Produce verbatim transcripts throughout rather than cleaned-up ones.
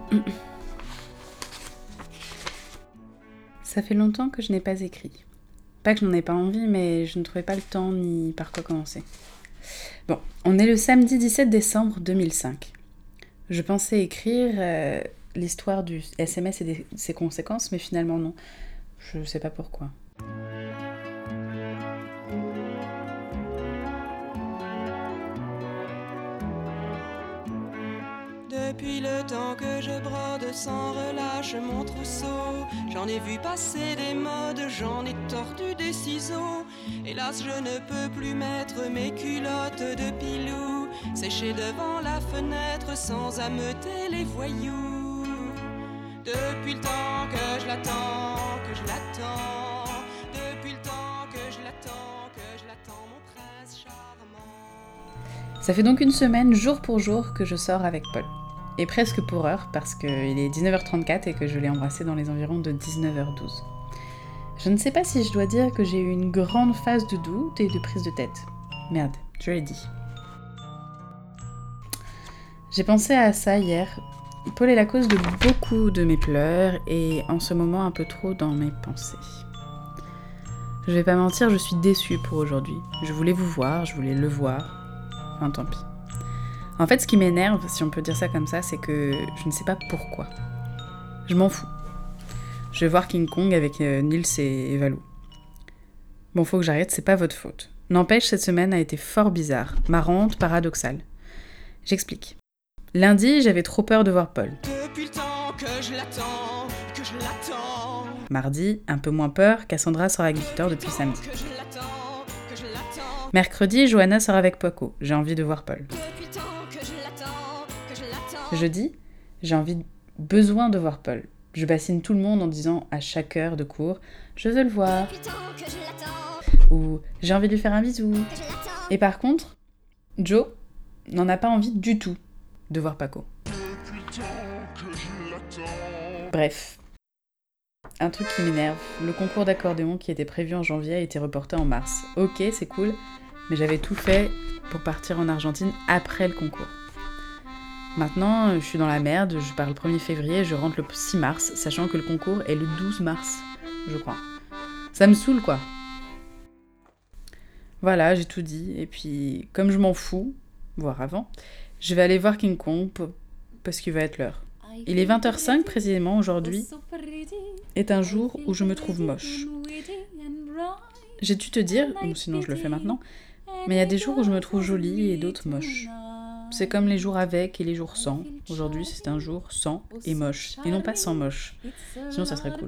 Ça fait longtemps que je n'ai pas écrit. Pas que je n'en ai pas envie, mais je ne trouvais pas le temps ni par quoi commencer. Bon, on est le samedi dix-sept décembre deux mille cinq. Je pensais écrire euh, l'histoire du S M S et de ses conséquences, mais finalement non. Je ne sais pas pourquoi. Depuis le temps que je brode sans relâche mon trousseau, j'en ai vu passer des modes, j'en ai tordu des ciseaux. Hélas, je ne peux plus mettre mes culottes de pilou, sécher devant la fenêtre sans ameuter les voyous. Depuis le temps que je l'attends, que je l'attends, depuis le temps que je l'attends, que je l'attends, mon prince charmant. Ça fait donc une semaine, jour pour jour, que je sors avec Paul. Et presque pour heure, parce qu'il est dix-neuf heures trente-quatre et que je l'ai embrassé dans les environs de dix-neuf heures douze. Je ne sais pas si je dois dire que j'ai eu une grande phase de doute et de prise de tête. Merde, je l'ai dit. J'ai pensé à ça hier. Paul est la cause de beaucoup de mes pleurs et en ce moment un peu trop dans mes pensées. Je vais pas mentir, je suis déçue pour aujourd'hui. Je voulais vous voir, je voulais le voir. Enfin, tant pis. En fait, ce qui m'énerve, si on peut dire ça comme ça, c'est que je ne sais pas pourquoi. Je m'en fous. Je vais voir King Kong avec euh, Nils et Valou. Bon, faut que j'arrête, c'est pas votre faute. N'empêche, cette semaine a été fort bizarre, marrante, paradoxale. J'explique. Lundi, j'avais trop peur de voir Paul. Depuis le temps que je l'attends, que je l'attends. Mardi, un peu moins peur, Cassandra sort avec Victor depuis samedi. Que je l'attends, que je l'attends. Mercredi, Johanna sort avec Poco. J'ai envie de voir Paul. Depuis le temps que je l'attends, que je l'attends. Jeudi, j'ai envie, besoin de voir Paul. Je bassine tout le monde en disant à chaque heure de cours « Je veux le voir Depuis le temps que je l'attends, » ou « J'ai envie de lui faire un bisou que je l'attends. » ». Et par contre, Joe n'en a pas envie du tout de voir Paco. Depuis le temps que je l'attends. Bref, un truc qui m'énerve, le concours d'accordéon qui était prévu en janvier a été reporté en mars. Ok, c'est cool, mais j'avais tout fait pour partir en Argentine après le concours. Maintenant, je suis dans la merde, je pars le premier février et je rentre le six mars, sachant que le concours est le douze mars, je crois. Ça me saoule, quoi. Voilà, j'ai tout dit, et puis, comme je m'en fous, voire avant, je vais aller voir King Kong, parce qu'il va être l'heure. Il est vingt heures cinq précisément aujourd'hui, est un jour où je me trouve moche. J'ai dû te dire, ou sinon je le fais maintenant, mais il y a des jours où je me trouve jolie et d'autres moches. C'est comme les jours avec et les jours sans. Aujourd'hui, c'est un jour sans et moche, et non pas sans moche. Sinon, ça serait cool.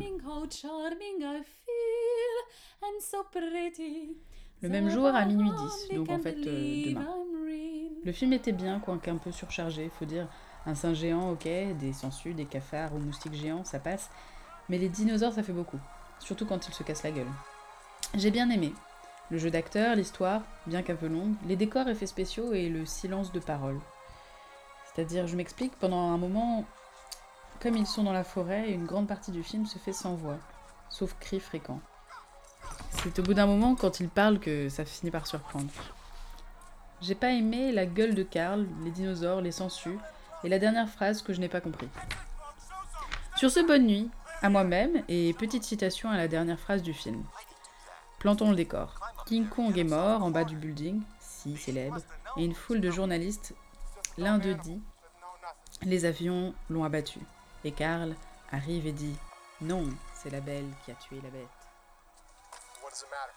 Le même jour à minuit dix, donc en fait euh, demain. Le film était bien, quoique un peu surchargé, faut dire. Un singe géant, ok, des sangsues, des cafards ou moustiques géants, ça passe. Mais les dinosaures, ça fait beaucoup. Surtout quand ils se cassent la gueule. J'ai bien aimé. Le jeu d'acteur, l'histoire, bien qu'un peu longue, les décors, effets spéciaux et le silence de parole. C'est-à-dire, je m'explique, pendant un moment, comme ils sont dans la forêt, une grande partie du film se fait sans voix, sauf cris fréquents. C'est au bout d'un moment, quand ils parlent, que ça finit par surprendre. J'ai pas aimé la gueule de Karl, les dinosaures, les sangsues, et la dernière phrase que je n'ai pas compris. Sur ce, bonne nuit, à moi-même, et petite citation à la dernière phrase du film. Plantons le décor. King Kong est mort en bas du building, si célèbre, et une foule de journalistes, l'un d'eux dit « Les avions l'ont abattu ». Et Karl arrive et dit « Non, c'est la belle qui a tué la bête ». What does it matter?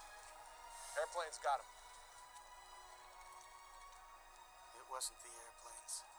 Airplanes got him. It wasn't the airplanes.